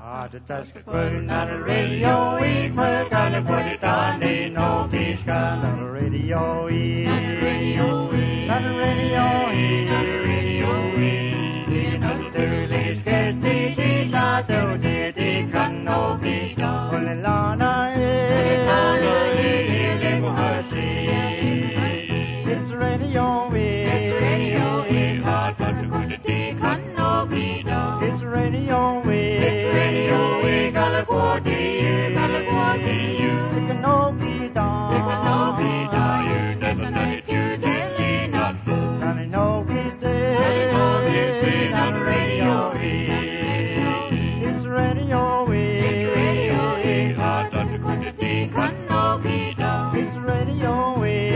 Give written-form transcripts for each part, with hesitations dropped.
Put it on the radio, we put it on the no peace on the radio, on the radio, on the radio, on the radio, in the Sterling's guest, the tato, the canopy, Olana, it's radio, hot, but the canopy, it's radio, California, you can no be down, you never know it, you telling us, and I know he's dead, on the radio, it's radio, hot, but the can no be down, it's radio,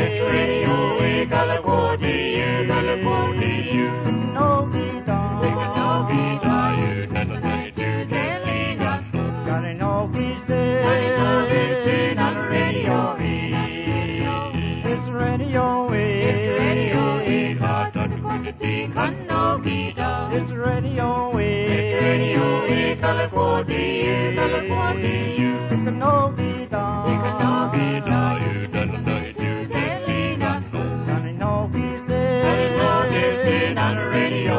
California, you can no be down, you never know it, you telling us, and I know he's dead, on the radio, it's radio, hot, but the can no be down, it's radio, California, you can no be down, you never know it, you telling us, and I know he's dead, on the radio.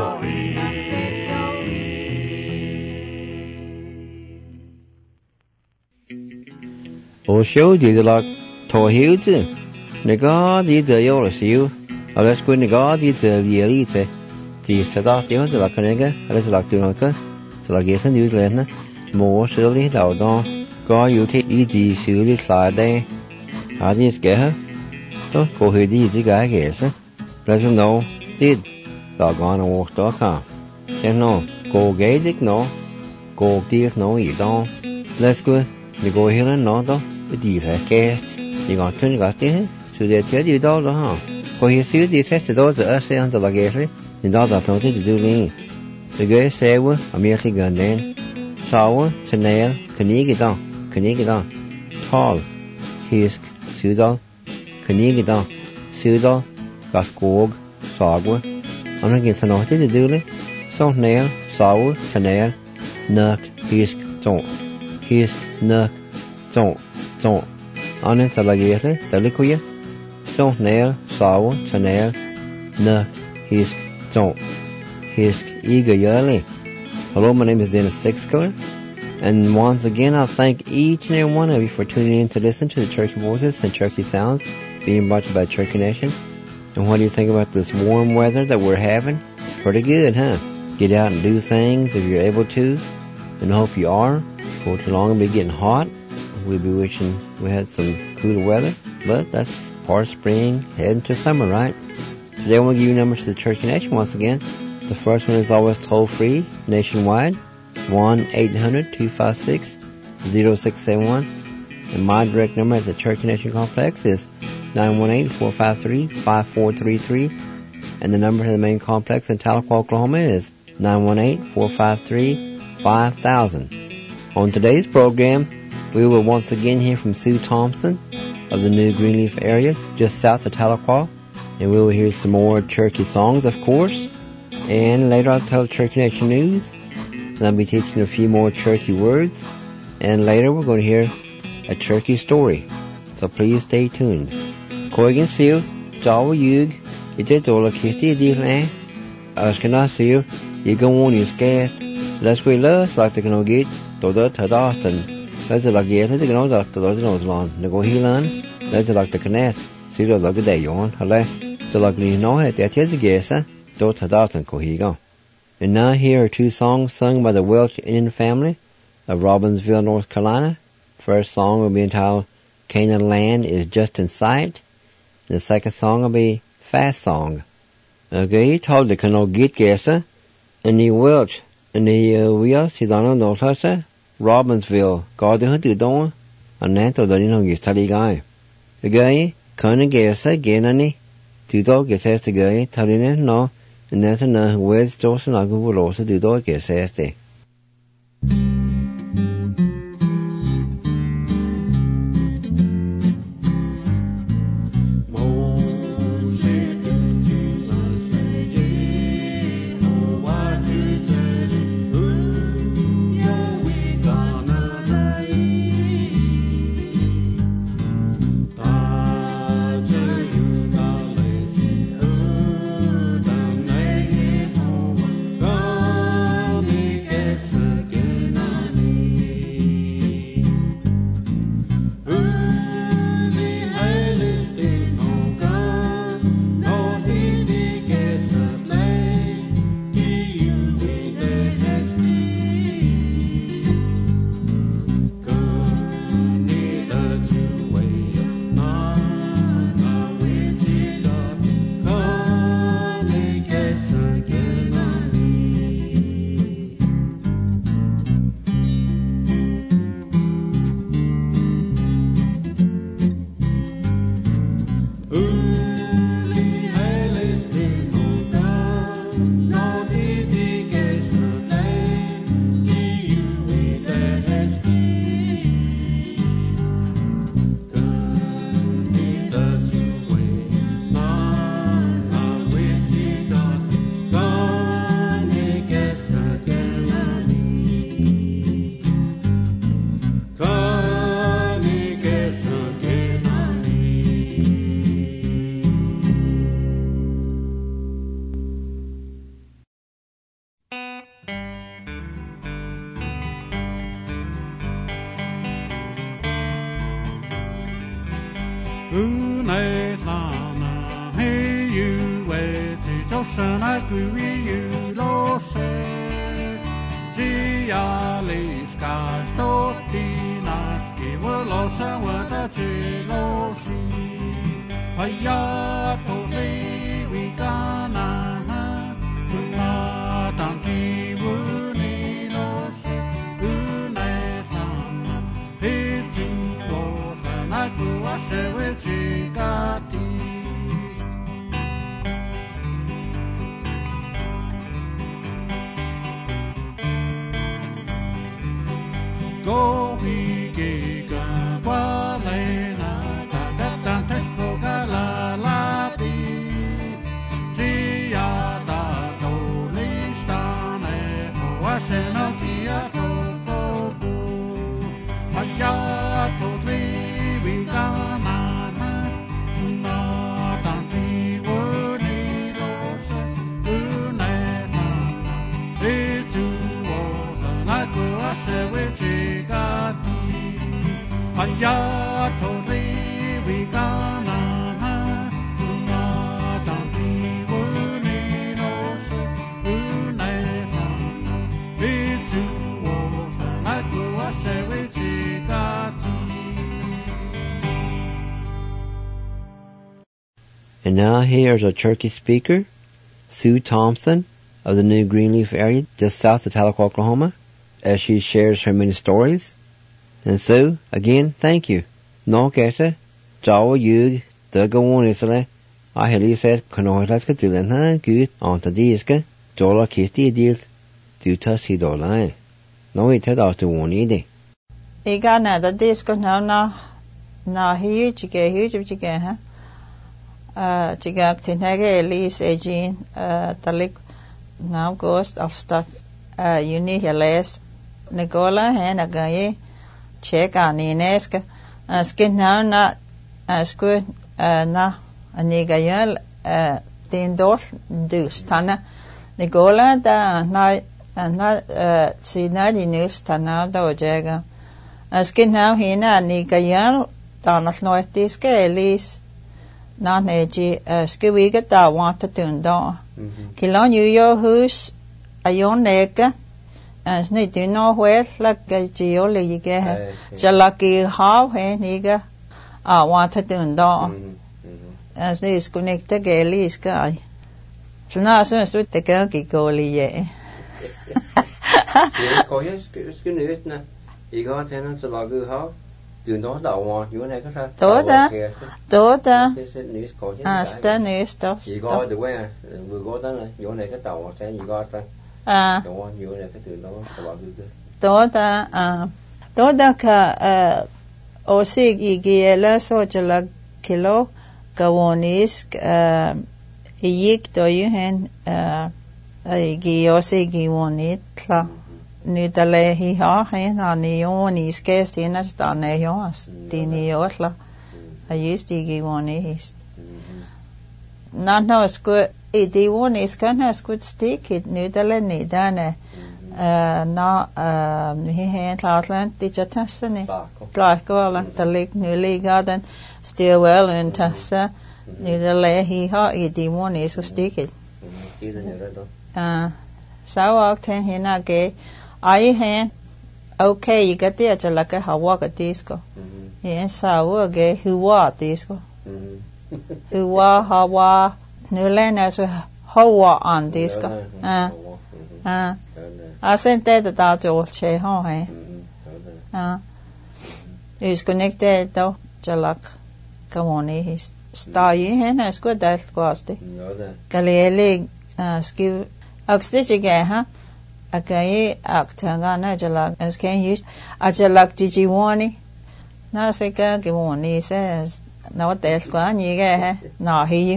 Ô số gì là thổ hiếu chứ, nếu có gì giờ yêu là xíu, ở đây quên nếu có gì giờ gì đi chứ, chỉ sẽ đó tiếng là cái này cái, ở đây là tiếng nói cái, là cái thân yêu lên đó, mua xử lý đầu đó, có yêu thích ý gì xử lý lại đây, gì cái hả, đó, cô hơi gì cái cái sao, là chúng nó, gì, đó con nó đó cả, xem nó, cô ghé đích nó, cô tiếc nó gì đó, let's go, nếu cô hiểu nó đó. Đi là cast, nhưng còn thân cái tiếng, sự để chế gì đó ha, có hiểu xíu đi xét thì đó giờ sẽ ăn là cái gì, nhưng đó là thông tin từ đi, từ cái xe quá, ở miền Tây gần đến, sau á, Chanel, cái gì đó, tall, hisk, xíu đó, cái gì đó, xíu đó, gạt cột, sọ quá, anh nói cái nói thế từ đi, sau Chanel, sau Chanel, nấc, hisk, nấc, anh ấy là gì thế? Tại lý khuyết. So nail, saw, Chanel, nấc, hisk, eager yearly. Hello, my name is Dennis Sixkiller, and once again, I thank each and every one of you for tuning in to listen to the Cherokee Voices and Cherokee Sounds being brought to you by Cherokee Nation. And what do you think about this warm weather that we're having? Pretty good, huh? Get out and do things if you're able to, and I hope you are. For too long, it'll be getting hot. We'll be wishing we had some cooler weather, but that's part of spring, heading to summer, right? Today I want to give you numbers to the Cherokee Nation once again. The first one is always toll-free, nationwide, 1-800-256-0671. And my direct number at the Cherokee Nation Complex is 918-453-5433. And the number to the main complex in Tahlequah, Oklahoma is 918-453-5000. On today's program, we will once again hear from Sue Thompson of the New Greenleaf area, just south of Tahlequah. And we will hear some more Cherokee songs, of course. And later I'll tell Cherokee Nation News. And I'll be teaching a few more Cherokee words. And later we're going to hear a Cherokee story. So please stay tuned. Koigan Sue, Jawa Yug, Itola Kisti Dile, Askana Sue, you go on your cast. Let's go less like the can get to the Tadaston. Let's like the other thing that the nose lawn. The go healan. Let's like the connect. See the like the day on. Hello. So like you know it. That is a guess. Don't Tadaston go here go. And now here are two songs sung by the Welch Indian family of Robbinsville, North Carolina. First song will be entitled Canaan Land is Just in Sight. The second song will be Fast Song. Okay, he told the canoe get guess. And the Welch and the wheels he don't know no Robbinsville, có đứa từ đó, anh nè tôi đến hông study guy. Okay, con guess again anh từ đó guess the guy, thằng này nó, and that's no where's just not go for also từ đó guess the. Unai lana he you we ji jo san I gui you lo se ji ya li sky sto ti na ski wo lo sa wa da ji lo si ha ya to li we ga na na dan ti wu ni lo se unai lana he ji wo san I gui se we ji ga ti go we ge ga wa le na da da da tes go ga la la ti ji ya da do li sta ne ho wa se no ji ya to go go ha ya to li we ga na na na da ti wo ni lo se u ne na e ju wo la go wa se we ji ya to ri we ga na na na da ti wo ni no se u nai na we ju wo na go wa se we ji ga ti. And now here's our turkey speaker, Sue Thompson of the New Greenleaf area just south of Tahlequah, Oklahoma, as she shares her many stories. And Sue, again, thank you. No kesa, jawa yug, the go on isle. I heli said, Kanoilas Katulan, ha, good, on the diska, Jola Kitty deal, do touch he dolan. No, it had out to one either. Igana, the disco now, huge, ha. Chigak Tinhage, Elise, Eugene, Talik, now ghost, I'll start, uni heles, Nicola, and a guy. Check on Ineska, skin now not as good, na, a nigayal, Tindor, do stana, Nicola, da, night, and not, see, not in news, tana, do jagger. Skin now, hina, nigayal, donald noitiska, Elise, not neji, skiwiga, da, want to tune down. Kilon you your hoose, a yon nega. As ni do know where like geoli you get jalaki how he niga wanted to do as they is connected gaily sky. So now as soon as we take a goli ye. You got tenants to lagu how? Do not want you never have Doda stand news stuff. You got the way we go down your neck at our saying you got that. Toda ka osig igiela so jala kilo kawonis yik do yuhen igi osig iwonit la nudale hi ha hen ani yonis kestina stane yos tini yosla ayist igi wonis not no sku idi wonis kana sku stick it nudale ni dane na hi hen Cloudland digitasne Clarkwell talik newly garden still well in tassa nudale hi ha idi wonis stick it so ten hina ge I hen okay you get there like a hawa ka disco yen sawo ge huwa disco huwa hawa nulena so hawa on disco I sent that the old che ho he is connected to jalak kamoni his star you hen as good that was the galele skill oxygen ge ha akaye aktanga na jalak as can use a jalak jijiwani na se ka ke woni says no that kwa ni ge na hi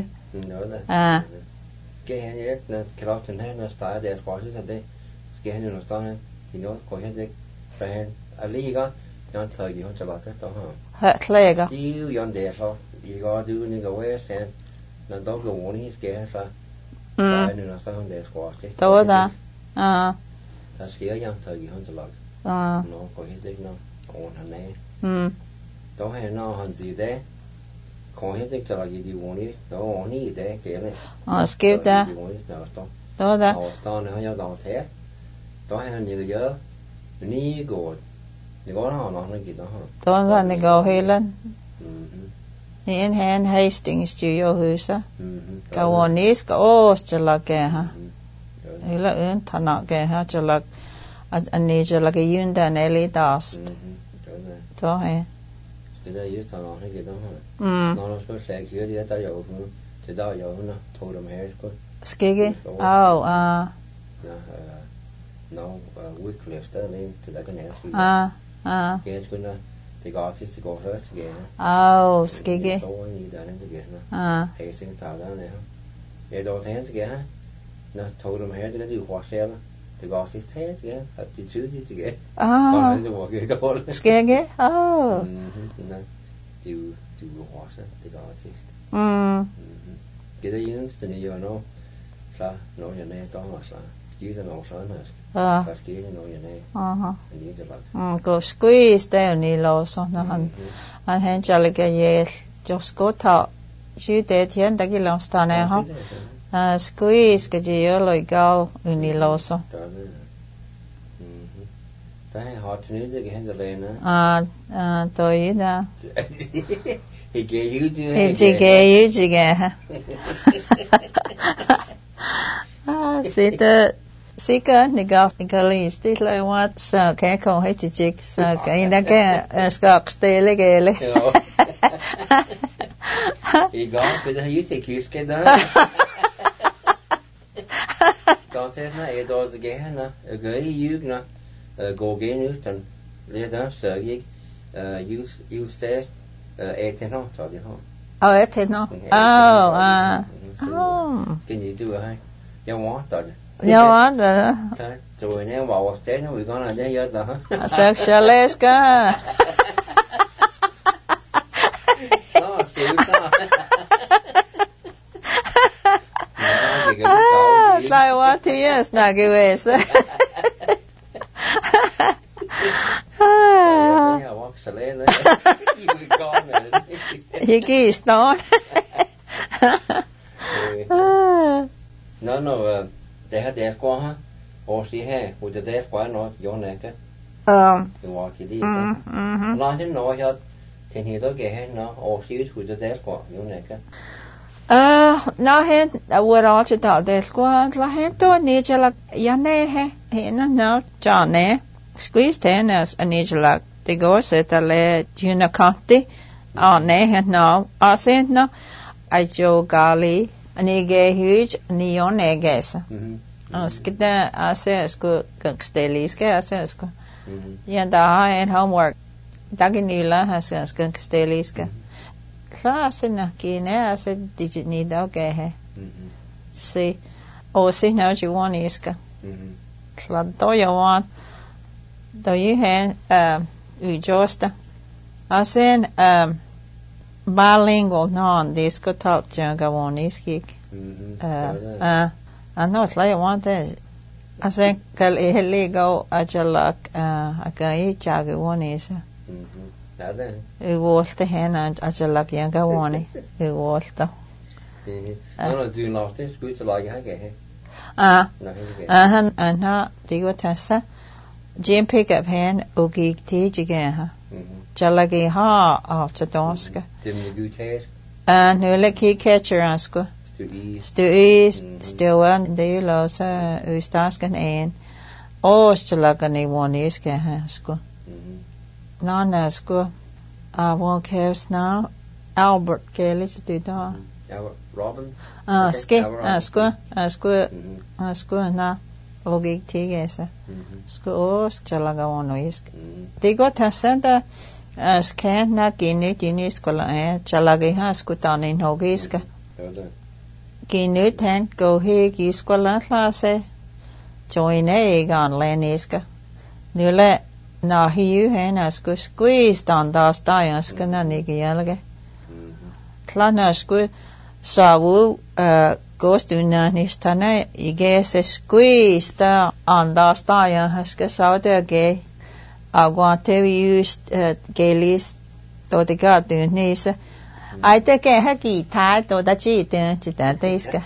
cái này rất là cái đó trên nó start để qua chứ thật đấy cái này nó start thì nó có hiện tại phải ở lý có cho thời gì họ trở lại cái đó hả hết lệ chứ yon để sao gì có đưa những cái way sen là đó cái muốn cái sao phải nó sao để qua chứ đó ta ske yang ta gi han lag no ko his dik no on han ne to he no han ji de ko he dik ta gi di woni do oni de ke le skip da to da to ne ha do the to he ni giờ ni go nó ki đó to da ni go helen in hand Hastings studio husa ka wonis ka ostala ke ha ila un thana ke ha chalak ani chalak yun da neli das to he cái đó yếu thằng nó cái đó nó có sẽ kia thì ta有thì ta有呢头的没个 skege oh no Wycliffe da ne to da kan ask cái cái nó thì có artist go first again skege so ni da ne again hay sinh tạo ra này ha để đó thế cái ha nó头的没这个就花销了thì có artist thế cái hợp chỉ chứ chứ cái còn nó就cái đó skege nó chịu hoa sa thì có artist cái đó những cái này nó sa nó như này to mà sa chỉ là nó sa nữa sa cái nó như này anh đi được go squeeze down ni lo so nó anh hẹn cho lại cái gì just go thọ chứ để thiên đã cái lòng star này ha squeeze cái gì ở lại cao ni lo so tại họ thử cái hành lên nữa tôi đó thì cái yếu chứ cái gì ha sĩ cơ ni cái lý tí lại what sa cái không hay chỉ sa cái đó cái stock stay lại cái lấy thì có cái đó yếu thì kiss cái đó còn thế nó ở đó cái nó cái yếu nó go cái nữa thành lấy đó sợ cái use test ethanol cho đi không ethanol cái gì chưa hay nhau mót rồi nhau mót rồi rồi nếu bảo test nó bị con là đấy giờ đó Sexualeska nó xíu sao sai quá thì yes na cái về sẽ He stone. No, det här det ska ha. Och se här, och det ska nå jag näka. Det var inte det så. Nå det nå jag tänker då ge här nå och se ut hur det ska jag näka. Nå hen var alltså det ska la hen då ni jala yane he. Hen nå jane. Squeeze tennis anijala. Det går så att le Junakati. Ne hen nå. Asen nå. Ajo gali. Anige huge neon egesa. Skita ase sko kaksteliska ase sko. Yanda en homework. Daginila ase sko kaksteliska. Klase na kine ase digitni doge he. Si o si no juaniska. Klado yawan. Do you hen ujosta. Asen bilingual non disco talk janga woniski no it's like one day I think kal ehligo ajalak akai chaga wonisa Volta hen ajalak janga woni volta no do not this good to like hage han na digo tassa Jim pick up hen ogi tijiga ha Jalagi ha altadonska. Dimmi guter. Nu ki catcher asko. Stu still de losa ustaskan en. Jalagani woniska hasko. Nana sko. Won't cares now. Albert Kelly to do that. Albert Robin. Asko na. Ogi tigesa. Sko jalaga woniska. Digo tasenda scan na kinu tinis kola chalagi ha skutanin hogiska kinu ten go he giskola klase join gan leniska nule na hiu hen asku squeeze dan das dayaska na nigiyalage klana sku sawu koostynäänistänä igeses kuista andasta ja haska sauta ge aguante just gelis totigaatyn niissä ai tekee häki tai tuota chiityn sitä teiska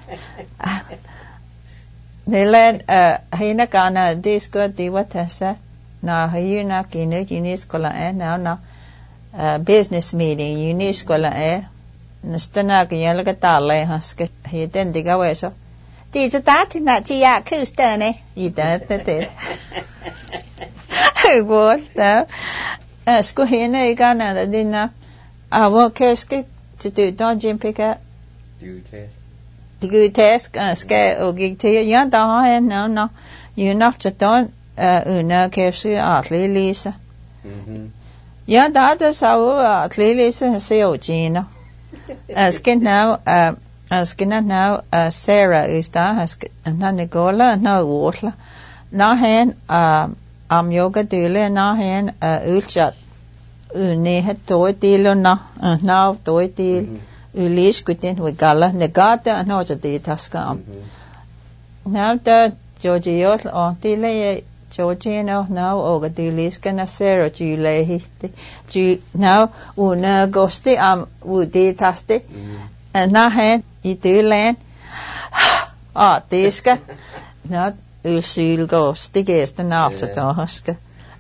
Nelen hinakana disco diwa tässä na hyna kinu uniskola na business meeting uniskola nastana kiyalga talle haske hiten diga weso ti cha ta tina chi ya kustane ida tete Guarda sko hina igana da dinna avo keske tu don jimpika The task ska og gik til ja der har no you not to don una kefsu atli lisa ja der så atli lisa se o gina asken now Sarah is der na Nicola na Wotla na han am yoga dele na han ulchat ne het to dele na to dele Ulis kutin we gala negata no jadi taska now the Georgios on tile Georgino now oga dilis kana Sarah jule ju now una gosti udi taste na hen I dulen tiska now usil gosti gesten after taska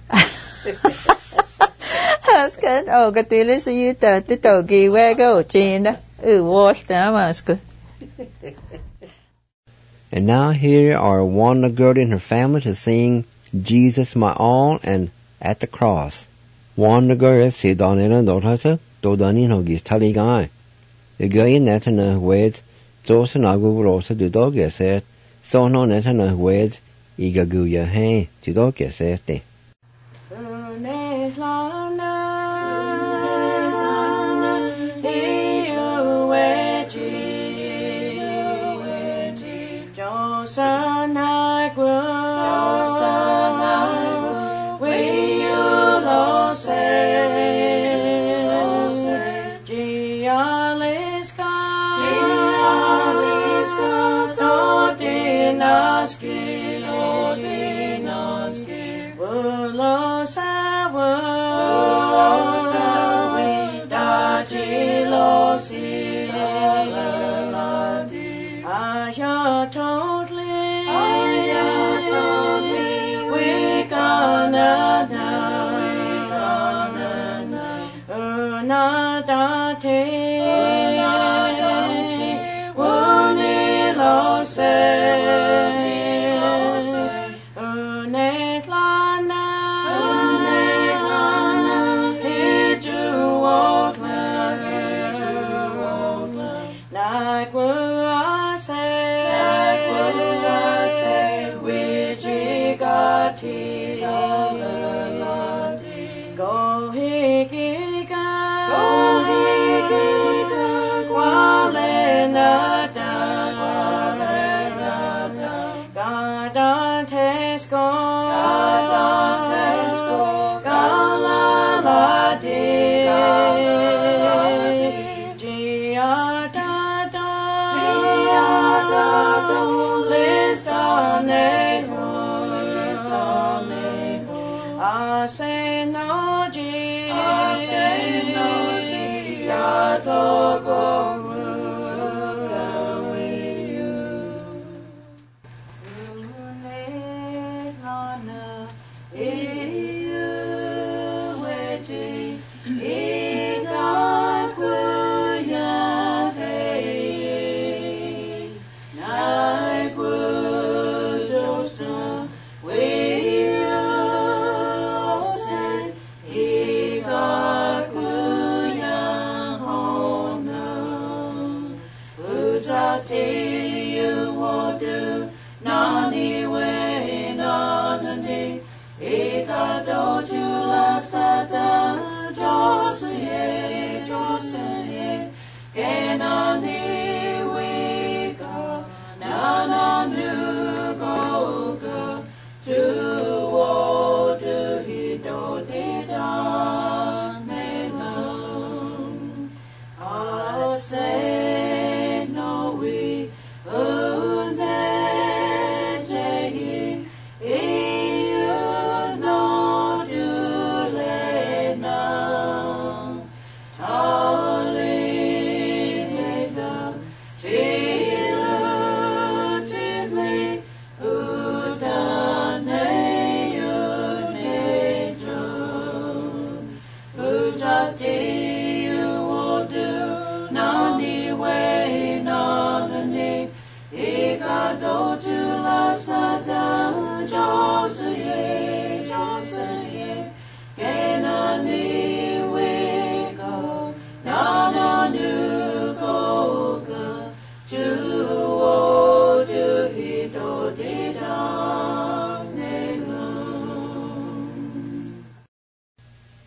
Haska oga dilis you the togi we go Gina And now here are Wanda Gertie and her family to sing Jesus My All and At the Cross. Wanda Gertie si donina dorhata do danin hogis taligai. The guy netana weds dosa nagu rosa do dogeset so no netana weds igaguya hey to dogesete.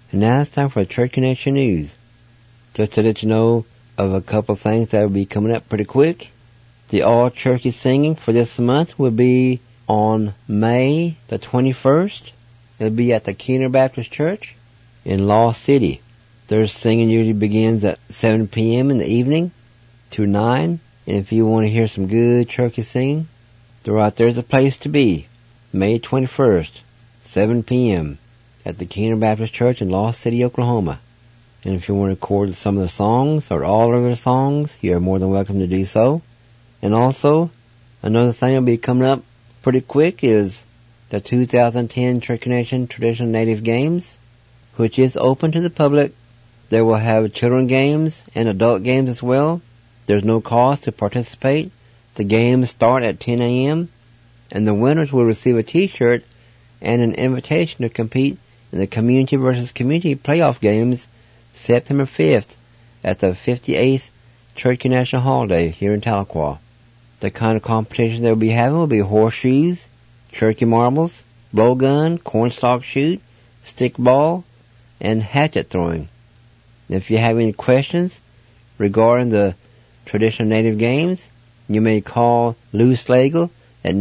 And now it's time for Church Connection News. Just to let you know of a couple of things that will be coming up pretty quick. The All Churches Singing for this month will be on May the 21st. It'll be at the Keener Baptist Church in Lost City. Their singing usually begins at 7 p.m. in the evening to 9. And if you want to hear some good churchy singing, right there's a place to be. May 21st, 7 p.m. at the Keener Baptist Church in Lost City, Oklahoma. And if you want to record some of the songs or all of the songs, you're more than welcome to do so. And also, another thing that'll be coming up pretty quick is the 2010 Church Connection Traditional Native Games, which is open to the public. They will have children games and adult games as well. There's no cost to participate. The games start at 10 a.m. and the winners will receive a t-shirt and an invitation to compete in the Community versus Community playoff games September 5th at the 58th Church Connection Holiday here in Tahlequah. The kind of competition they'll be having will be horseshoes, turkey marbles, blowgun, cornstalk shoot, stickball, and hatchet throwing. And if you have any questions regarding the traditional native games, you may call Lou Slagle at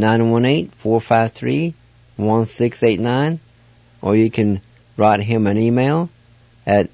918-453-1689, or you can write him an email at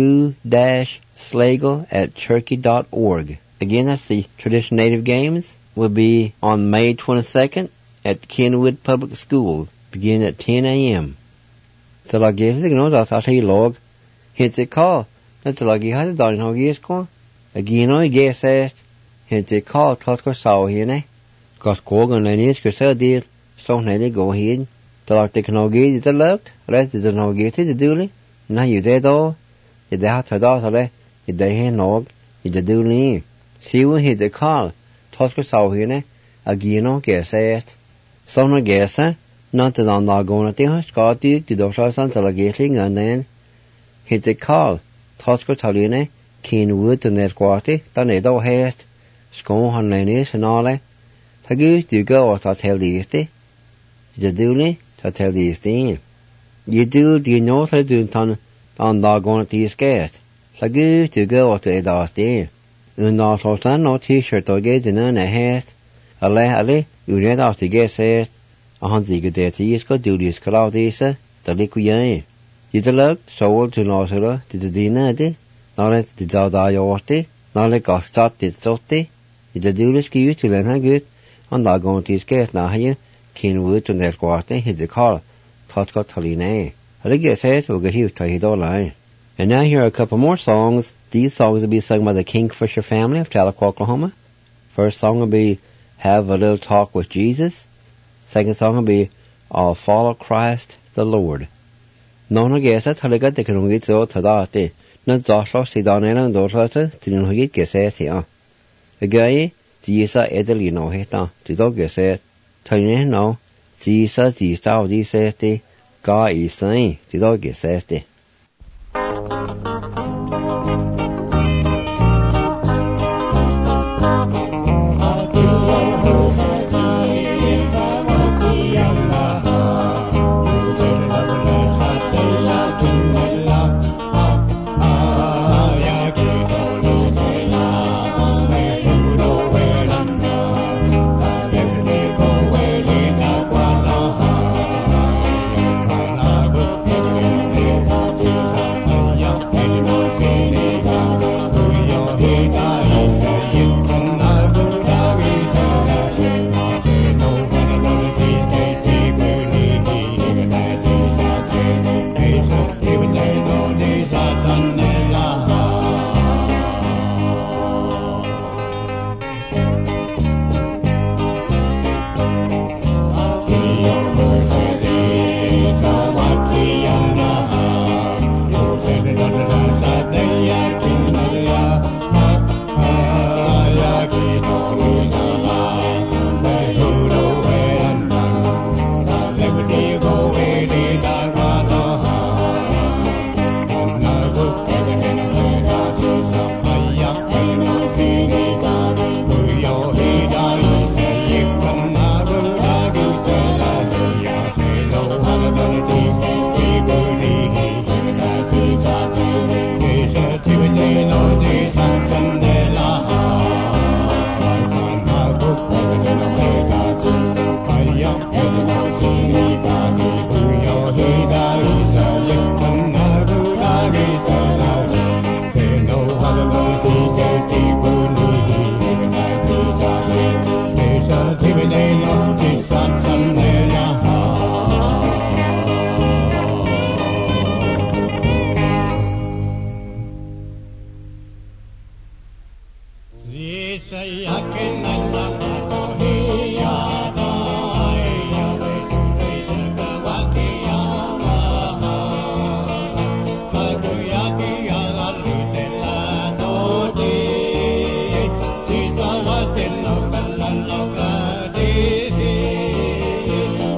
lou-slagle@cherokee.org. Again, that's the traditional native games. Will be on May 22nd at Kenwood Public Schools, beginning at 10 a.m. So like yes, you know that I log hits a call. That's like you had it done how years go. Again, I guess hits a call to saw here, ne? Cause Kogan and is so dear, so nearly go ahead. So like they can all get it looked, rest is no get it duly. Now you dead all. You have to do you they nog, you do leave. See when hit the call. Tosco saw here, again, no guess asked. So no guess, not that I'm not going to think, Scott Duke, the doctor sons are getting, and then hit the call. Tosco Taline, Kenwood to Nesquarty, done it all hast, Scone on Lennis and all that. Tagus, do you go or to tell the easty? You do to tell the easty. You do know how to do on not going to these guests. Tagus, do you go or to it all day. No t-shirt or gauge in a hast. Ale, you read off the guest says, a hunty good day to use go do this cloud isa, the liquid. You the luck, so to Nosura, did the dinner, not let the Dada Yorty, not let go start did sotti. You the do this give to learn how good, and not going to his guest now here, Kenwood to that quarter, hit the call, Tosco Toline. I guess says we'll get here to his line. And now here are a couple more songs. These songs will be sung by the Kingfisher family of Tahlequah, Oklahoma. First song will be Have a Little Talk with Jesus. Second song will be I'll Follow Christ the Lord. No guess that's how they got the Kanungit so to that. Not Joshua, see down in and daughter to know he gets it here. The guy, Jesus, Edelino, heta, to dog gets it. Tell you no, Jesus, Jesus, God is saying, to dog gets it.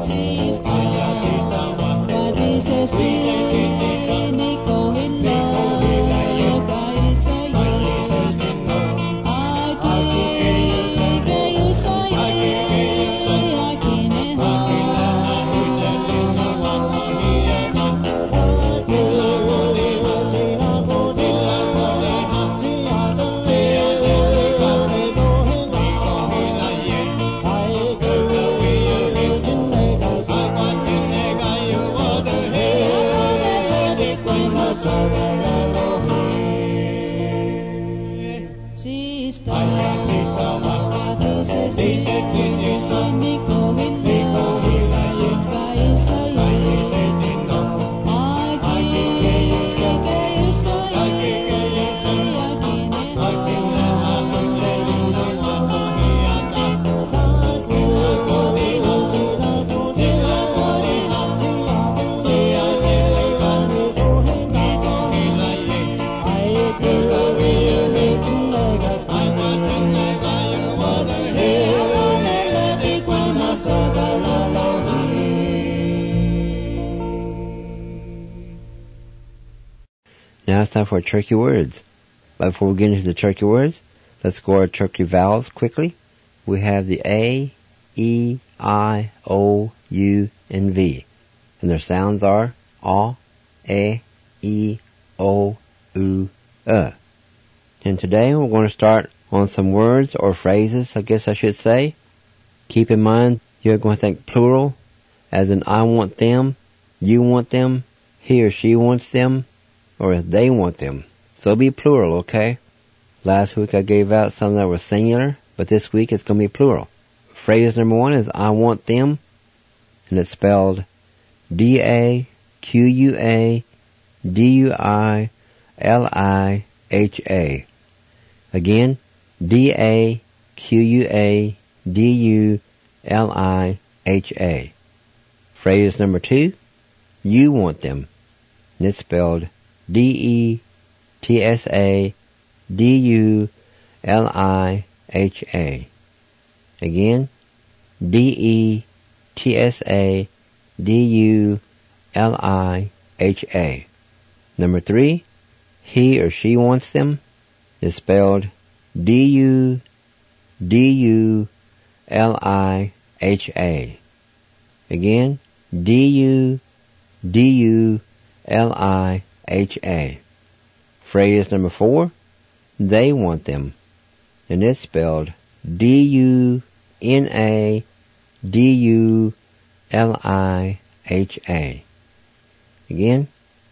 Now it's time for turkey words. But before we get into the turkey words, let's go our turkey vowels quickly. We have the A, E, I, O, U, and V. And their sounds are A, E, O, U, And today we're going to start on some words or phrases, I guess I should say. Keep in mind, you're going to think plural, as in I want them, you want them, he or she wants them, or they want them. So be plural, okay? Last week I gave out some that were singular, but this week it's going to be plural. Phrase number 1 is I want them, and it's spelled D-A-Q-U-A-D-U-I-L-I-H-A. Again, D-A-Q-U-A-D-U-L-I-H-A. Phrase number 2, you want them, and it's spelled D-E-T-S-A-D-U-L-I-H-A. Again, D-E-T-S-A-D-U-L-I-H-A. Number 3, he or she wants them, is spelled D-U-D-U-L-I-H-A. Again, D-U-D-U-L-I-H-A. Phrase number 4, they want them, and it's spelled D-U-N-A-D-U-L-I-H-A. Again,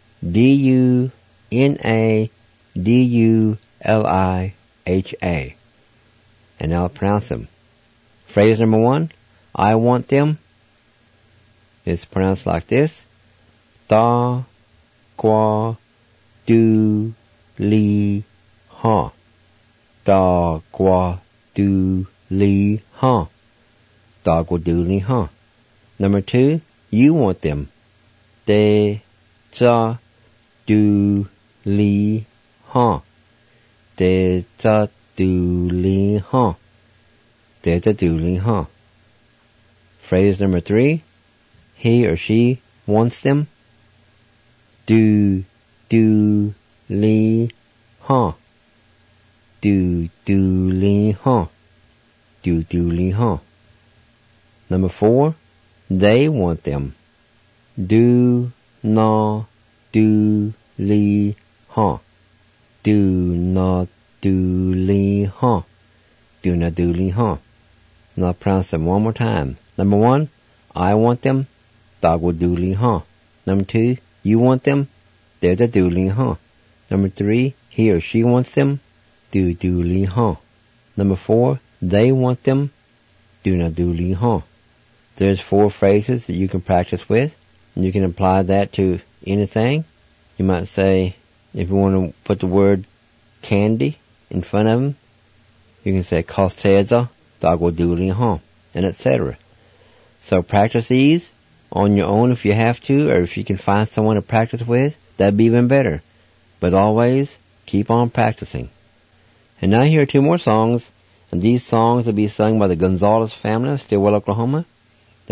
D-U-N-A-D-U-L-I-H-A. And now I'll pronounce them. Phrase number 1, I want them. It's pronounced like this. Da, qua, du, li, ha. Da, qua, du, li, ha. Da, qua, du, li, ha. Number 2, you want them. De, za, du, li, ha. De, za, du, li, ha. De, za, du, li, ha. Phrase number 3, he or she wants them. Do, li, ha. Do, li, ha. Do, li, ha. Number 4, they want them. Do, na, do, li, ha. Do, na, do, li, ha. Do, na, do, li, ha. Now I'll pronounce them one more time. Number 1, I want them. Da, go, do, li, ha. Number 2, you want them. There's a do, li, ha. Number 3, he or she wants them. Do, li, ha. Number 4, they want them. Do, na, do, li, ha. There's 4 phrases that you can practice with, and you can apply that to anything. You might say, if you want to put the word candy in front of them, you can say kosteza, da, go, do, li, ha, and etc. So practice these on your own if you have to, or if you can find someone to practice with, that'd be even better. But always, keep on practicing. And now here are 2 more songs, and these songs will be sung by the Gonzalez family of Stillwell, Oklahoma.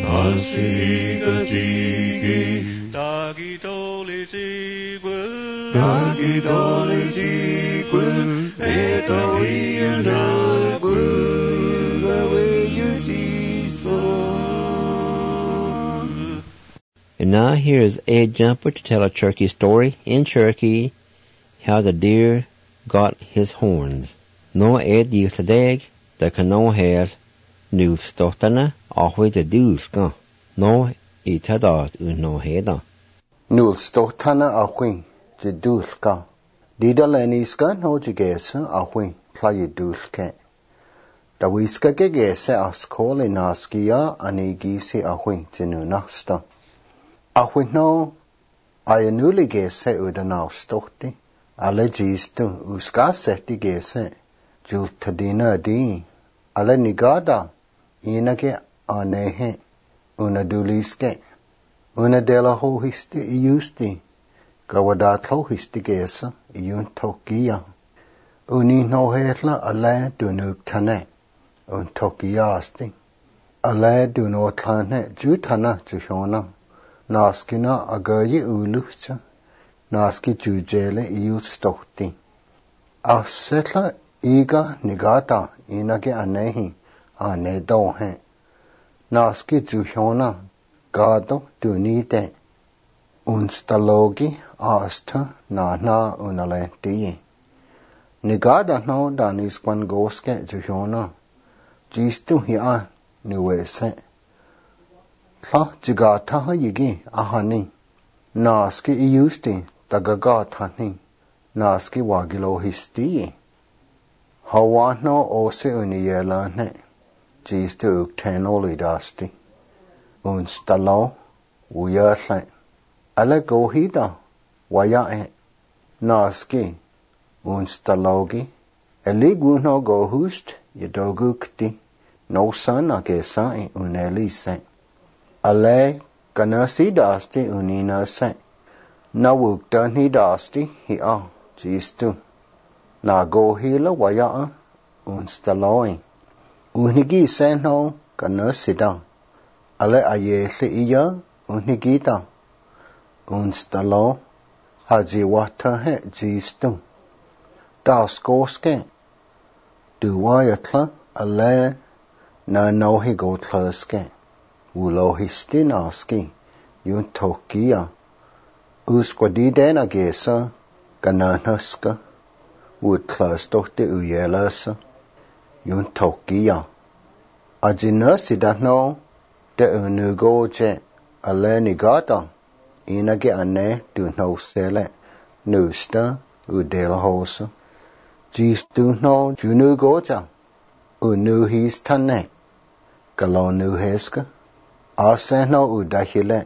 Nasiga jiki, Dagi doli jigwe, dagi doli jikwe, etawi andagwe, gawe yujiso. And now here is Ed Jumper to tell a Cherokee story in Cherokee, how the deer got his horns. No Ed used to dig, the canoe had new stotana, ahwe the dulska. No itadas no heda. Nul stotana ahwe the dulska. Dida leniska no jigesa ahwe play dulke. Da wiska gegesa askole naskia anigisi ahwe tinunasta. Ahwe no ayanuli gese udanau stotti. Alle gistu uska setti gese. Jultadina di. Alle nigada inage anehe. Una duliske. Una dela ho histi iusti. Gawadat ho histi gesa iun tokia. Uni no hetla alle dunuk tane. Un tokiasti. Alle dunotlane jutana jushona. Naskina agayi ulucha. Naski jujele iut stokti. Asetla iga nigata inage anehi ane dohe. Naski jushona gado dunite. Unstalogi asta na unalenti. Nigada no danis kwan goske jushona. Jistu hiya nuwese. Tla jigata yigi ahani. Naski iusti tagagatani. Naski wagilo histi. Hawano ose uniyelane. Jistu uktenoli dasti. Unstalo uyerle. Ale gohida wayae. Naski unstalogi. Eligu no gohust yadogukti. No sana gesai unelise. Ale kanasi dasti unina se. Na wukdani dasti hi'a jistu. Na gohila waya'a unstaloi. Unigi senho kanasida. Ale ayele iya unigita. Unstalo haji wata he jistu. Das goske. Duwayatla ale na nohi gotlaske. Ulohisti naski. Yun tokia. Usquadidena gesa. Gananaska. Woodklastochte uyelasa. Yun tokia. Ajinasida no. De unugoje. Ale nigata. Inage ane du no sele. Nusta udelhosa. Jistu no junugoja. Unuhis tane. Galonuheska. Ase no udahile.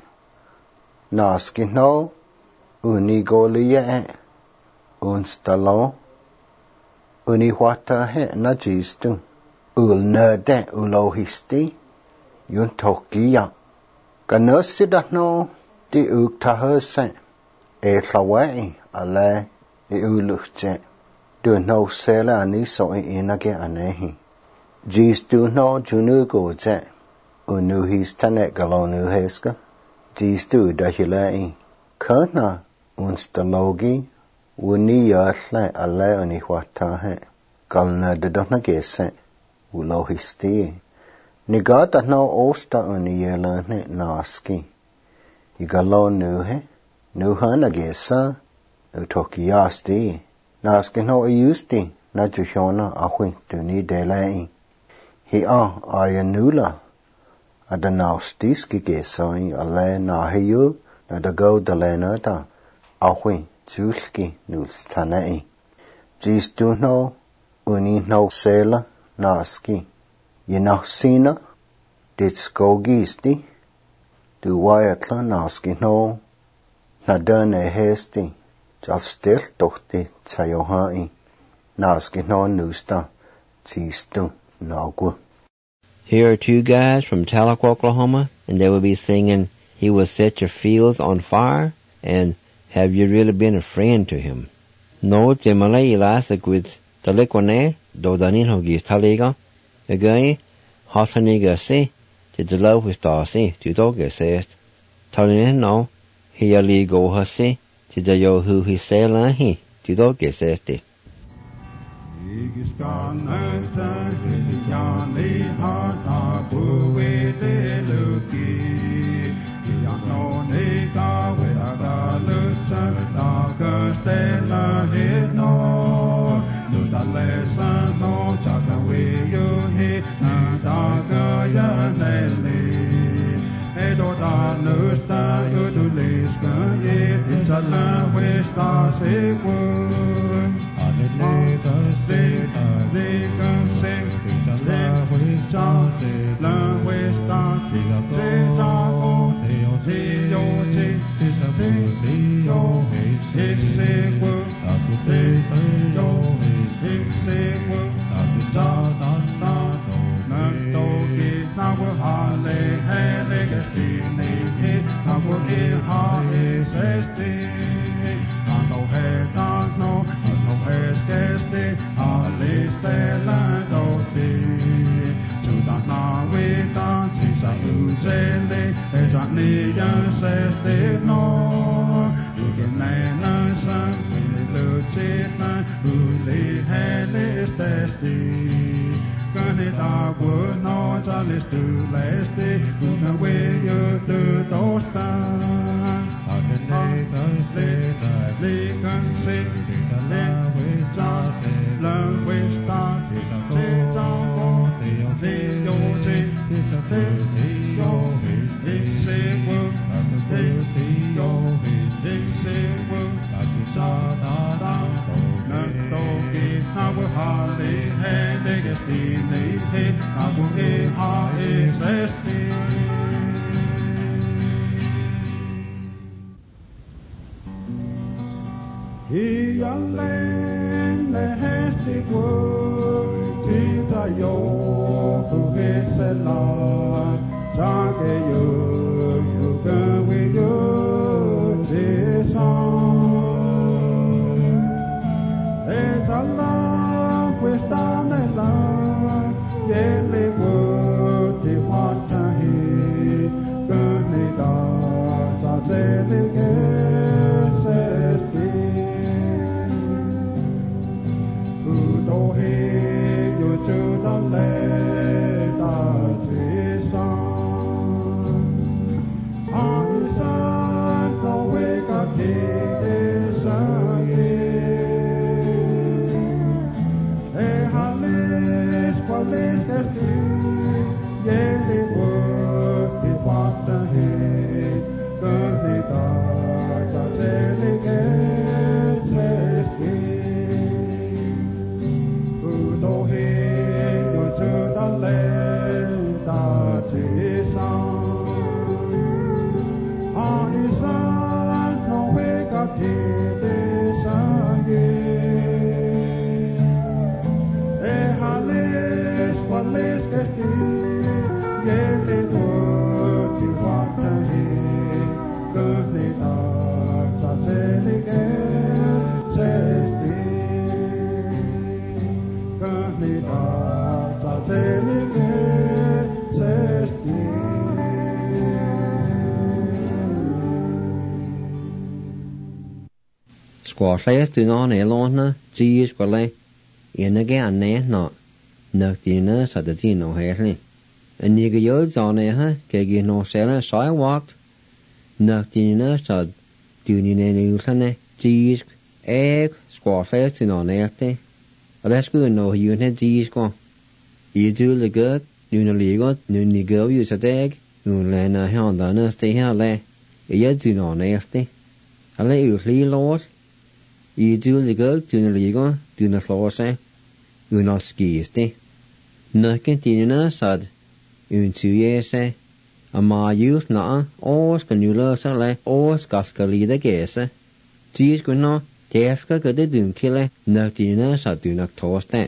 Naski no unigolie. Unstalo. Uniwata he na jistu. Ulnerde ulohisti. Yun tokia. Ganasida no di uktahase. Etlawai ale uluche. Du no sele aniso inage anehi. Jistu no junugoje. Unuhis tane galonuheska. Jistu dahilai. Kana unstalogi. Uniyasle ale uniwatahe. Galna dedona gese. Ulohisti. Nigata no osta uniyelane naski. Igalonuhe. Nuhana gesa. Utokiasti. Naski no iusti. Na jushona ahwi tuni delai. Hi'a ayanula. Adanaustiski gesai ale nahiyu nadago dalenata ahwi julki nulstanei. Jistu no uni no sela naski. Yinahsina ditskogisti duwayatla naski no nadane hesti jalstil tohti tsayohai naski no nusta jistu nagu. Here are two guys from Tahlequah, Oklahoma, and they will be singing He Will Set Your Fields on Fire and Have You Really Been a Friend to Him? No, Jemale Ilasik with Talikwane, Dodanin Hogis Taliga, Again, Hasaniga Se, til the love with Darcy, to dog assist. Telling him now, he a legal hussy, to the yo who he sail and he, to dog assist. Squash do not alone, G squally, in again, not. Noctina, said the Dino Haley. And nigger yods on her, keggy no sailor, so I walked. Noctina, said Duny Nusane, G egg, squash in on airty. Let's go no unit G squaw. You do the good, do the legal, no nigger use a egg, no land a hand on us, stay here lay. You do no airty. I let you flee, Lord. You do the good, do the legal, do the floor say. You not skisty. Nothing dinner said. You 2 years say. A ma youth na, or scanula sale, or scascali the gase. Cheese go no, Tefka good the doom killer, nothing said do not toast that.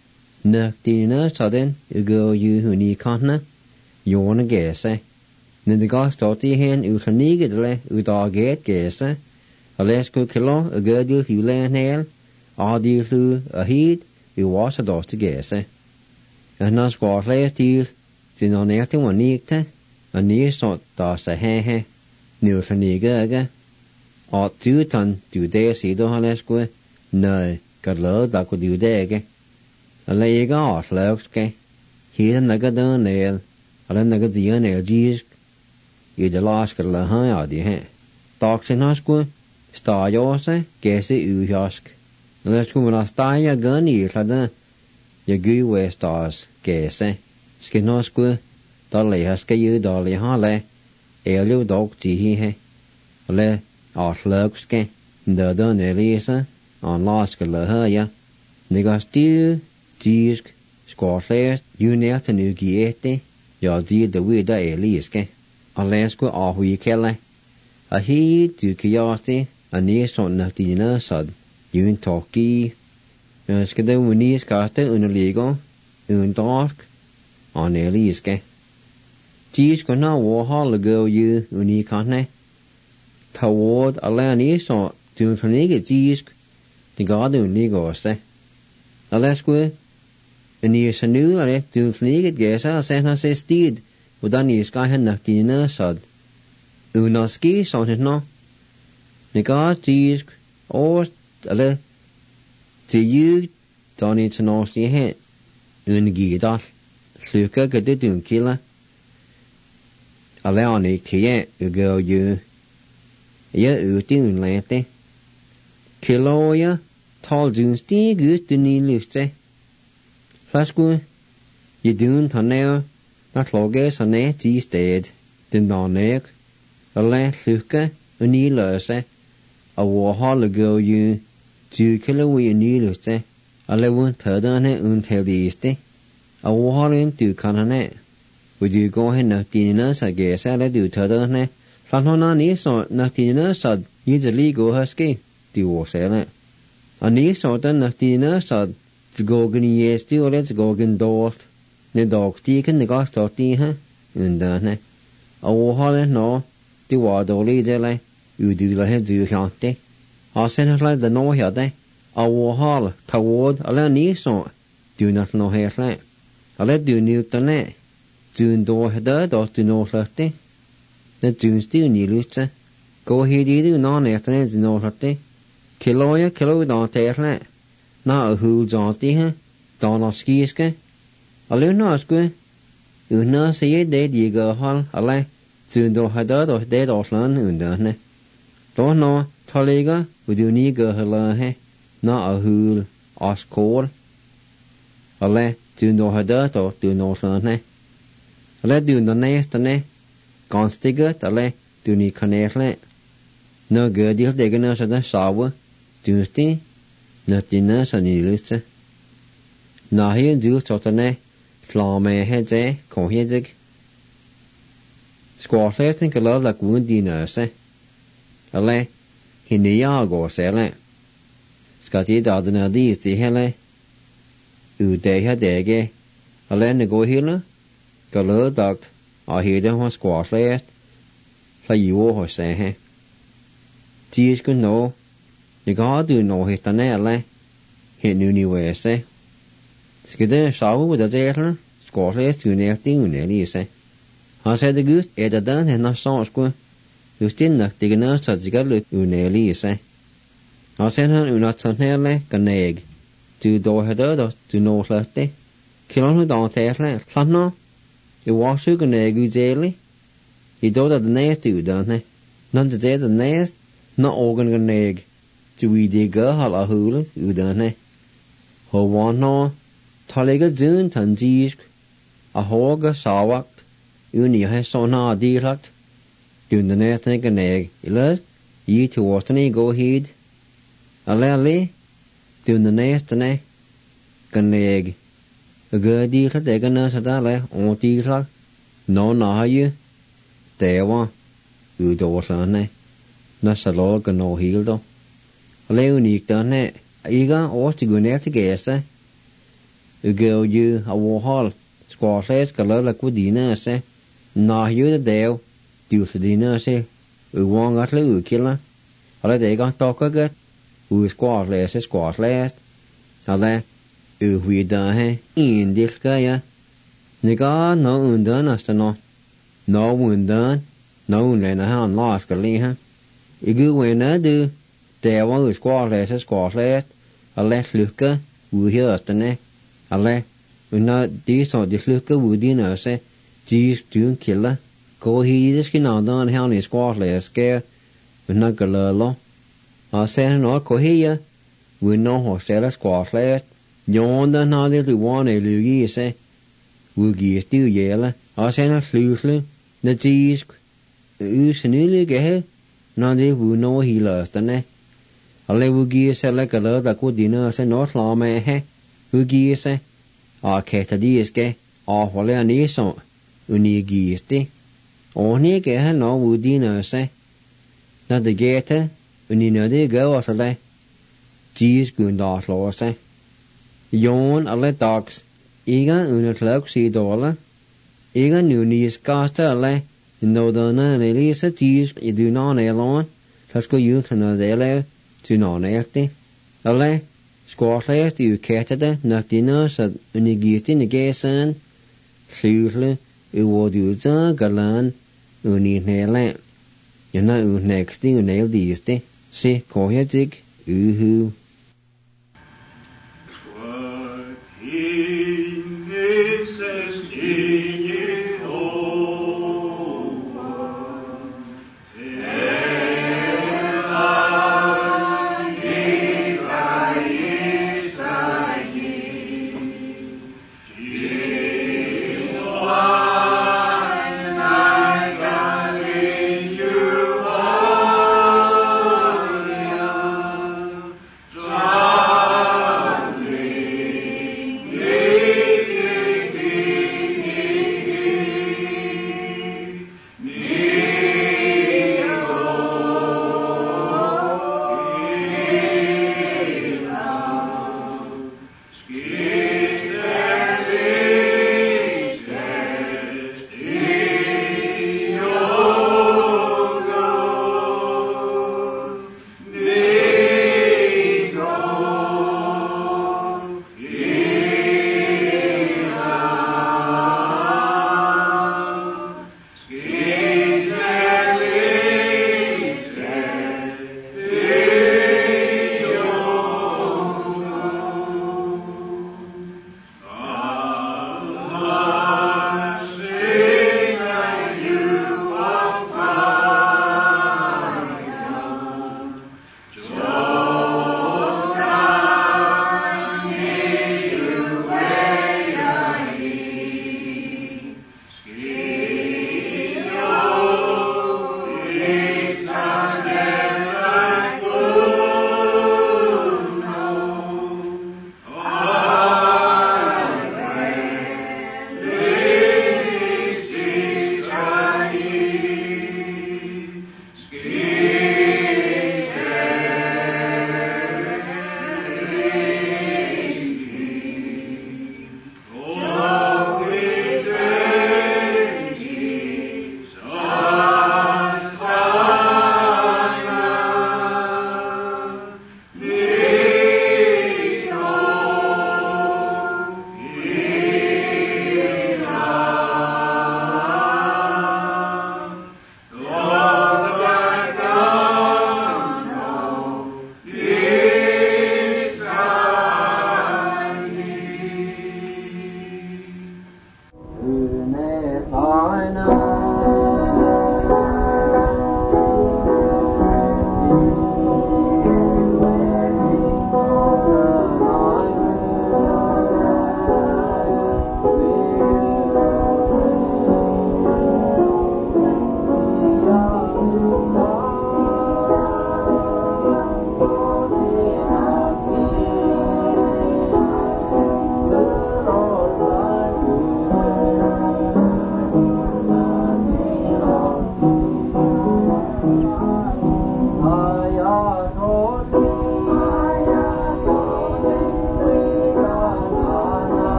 Nothing sudden, you go you who need continent. You wanna gase. Then the gas started hen, you can negate, you dog get gase. A less good kilo, a good deal you lay nail, all deal through a heat, you wash a dust to guess. And not squash last deal, Thì nó nét tiếng mà niếc thế. Ở ní sọt tỏ sẽ he. Nhiều thằng ní gơ. Ở chú thần chú đế sĩ đồ hả lết quê. Nơi cả lỡ đã có chú đế cái. Ở lấy cái ọt lợt cái. Hi thân là cái đơn nèl. Ở lên là cái gì ở nèl dís. Yêu đã lát cái lỡ hơi ở đi hè. Tóc xin hát quê. Stá gió sẽ kê sĩ ưu hiosk. Lết quê mà stá ya gân ý khá đơn. Ya gui we stars kê sẽ. Skin hát quê. Đó lấy hát cái ưu đó lấy hát lệ. Liu đọc chỉ hi he. Le ọt lợt cái. Đỡ đơn nèl ý sẽ. On lát cái lỡ hơi ya. Nega still dís. Squatlers, unir til nu giete, ja de vida eliske. Alasko ahui kelle. A hi du kiasti, a neson na dina sad, yun toki. Skal det unis kaste underligo, dark, an eliske. Tis ko na wo hal go you unikane. Taward alani so dun fanige tis, de gade unigo se. Alasko en i er nu er et du sniget gæsa og sen har se stid, hvordan I skal hen nok dine sad. Unaski sådan et nå. Nigar tisk, året, eller til jyg, dan I til norsk I hen. Ungidal, slukker gødde dunkille. Eller anik til jeg, ugør jø. Jeg ute unlæte. Kilåja, tal dun stig ut du ni lyste. Flasku, I dun tanner, not loges on net I sted, den danek, a le luke, a ni løse, a warhol go you, 2 kilo I ni løse, a le wun tøderne unteliste, a warholin du kanane. Would you go hen nok dine sa gæsa, le du tøderne, fanhona ni så nok dine sad, I the ligo husky, du årsæle. A ni så den nok dine sad, til gågen I jæsti og let gågen dårt. Ne dagstiken ne gastarti ha, underne. Og holde nå, det var dårlig dele, udula he du kjante. Og sen har slett nå hade, og holde, ta våd, eller ni så, du natt nå hele. Eller du nytterne, du då hade då du nå slette. Ne du stu ni lutse. Gå hidi du nå netterne du nå slette. Kilo da tele. Na hul janti ha, da na skiske. Aluna skue, una se de diga hal, ale, tundo hada do de doslan underne. Do no, talega, uduni ga hala he, na a hul, as kol. Ale, tundo hada do du noslan he. Ale du no nestane, ganstigat, ale, du ni kanefle. No gudil degana sada sawa, dunsti, natina saniliste. Na hi du totane, Flame hedze, kon hedzig. Squatlesen kan lade lagun dinøse. Eller, hinne jago sele. Skal de dadene dis i hele. Udeha dege. Eller, ne gå hele. Kan lade dagt. Og hede hos squatlest. La jo hos sehe. Tiskun nå. Jeg har du nå hittane eller. Hin universe. Skal det sjave ud af det, skortlæst unægtig unælise. Han sagde det gud, at den hen har sårskud. Just inden, det kan nødt til at lidt unælise. Og sen han unatsanelle ganæg. Du dog har død, du nå slet det. Kilon hun dog tæsle, slant nå. I var syg ganæg uddælig. I dog der den næste uddannelse. Når det er den næste, når organ ganæg. Du i det gør halv af hule uddannelse. Hvor var nå. Talega dun tan disk, a hoga sawakt, uni ha sona dirakt, dun den næsten ganæg, eller I til årstene gå hid, alle, dun den næsten ganæg, a gør dirakt ikke næste og dirakt, nå nahe, dæver, udårserne, når salog nå hildo, alle unik derne, ikke årstige til gæste, Ugøv ju a warhol, squatlers kan lade kudina se, na ju deo, du se dina se, uwang at le ukilla, alle dega tokkaget, squatlers, alle, uhuida he, indilka ja, Niga no undan asta no undan no undan han laska liha. Igu wena du dewa squares a let luka wu hirstane ale unna di so di luka wu dina se dis dun killa ko hi dis kinadan han is squares ke unna galalo a sen no ko hiya wu no ho sera squares yonda na de luane lugi se wu gi stu yela a sen a fluslu na dis usnule ge na de wu no hilastane ale wugi se le kala da ko dina se no slame he wugi se a keta diske a hole ani so uni gisti oni ke ha no wudina se na de gete uni no de go asale jis gunda slo se yon ale dogs iga una clock si dola iga nuni skasta ale no dona ne lisa jis idu non elon tasko youth na dele Tunonelti. Ale, squatlest u ketade nakdina sa unigiti negesan, slusle uwoduza galan uninele. Yana unexti uneldisti, si kohyadig uhu. So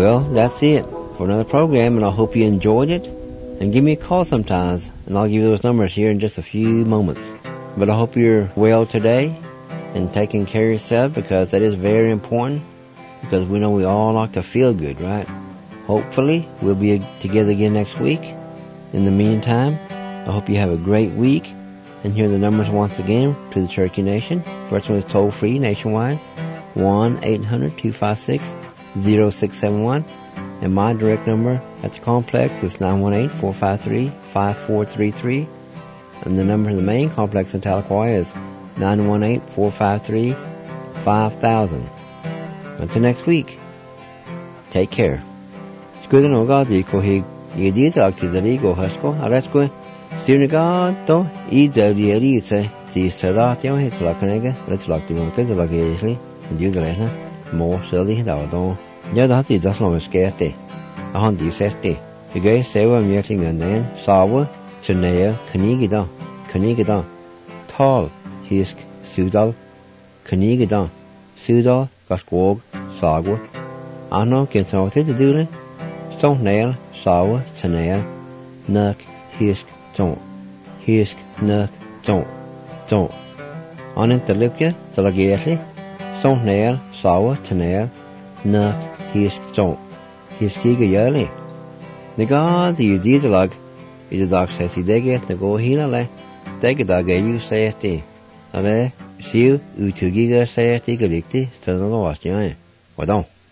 Well, that's it for another program, and I hope you enjoyed it. And give me a call sometimes, and I'll give you those numbers here in just a few moments. But I hope you're well today and taking care of yourself, because that is very important, because we know we all like to feel good, right? Hopefully, we'll be together again next week. In the meantime, I hope you have a great week. And here are the numbers once again to the Cherokee Nation. First one is toll-free nationwide, 1-800-256-0671. And my direct number at the complex is 918-453-5433. And the number in the main complex in Tahlequah is 918-453-5000. Until next week, take care. Squidden o gadi ko he yedita to the legal hasko. Aresco, Stirnagato, Ida the Elite, the Stadatio, it's like an egg, let's lock the market, like easily, and do the letter, more silly, though. The other is just not scarcity. A hundred sesty. The gay sewer meeting and then, Sawa, Chanea, Kanigida, Tall, Hisk, Sudal, Kanigida, Sudal, Gasquog, Sagwa. Anno, get out to do it. Stone nail, Sawa, Chanea, Nuck, Hisk, Hisk, Nuck, don't. On it the lipja, the lagasi, Stone nail, Sawa, Chanea, Nuck, Hisk, Hiskiga yearly. The god, the Udidalog, is the dog says he get the go healer, take a dog, you say it. Ale, see you, Utugiga say it, Galicti, still on the watch, Well, don't.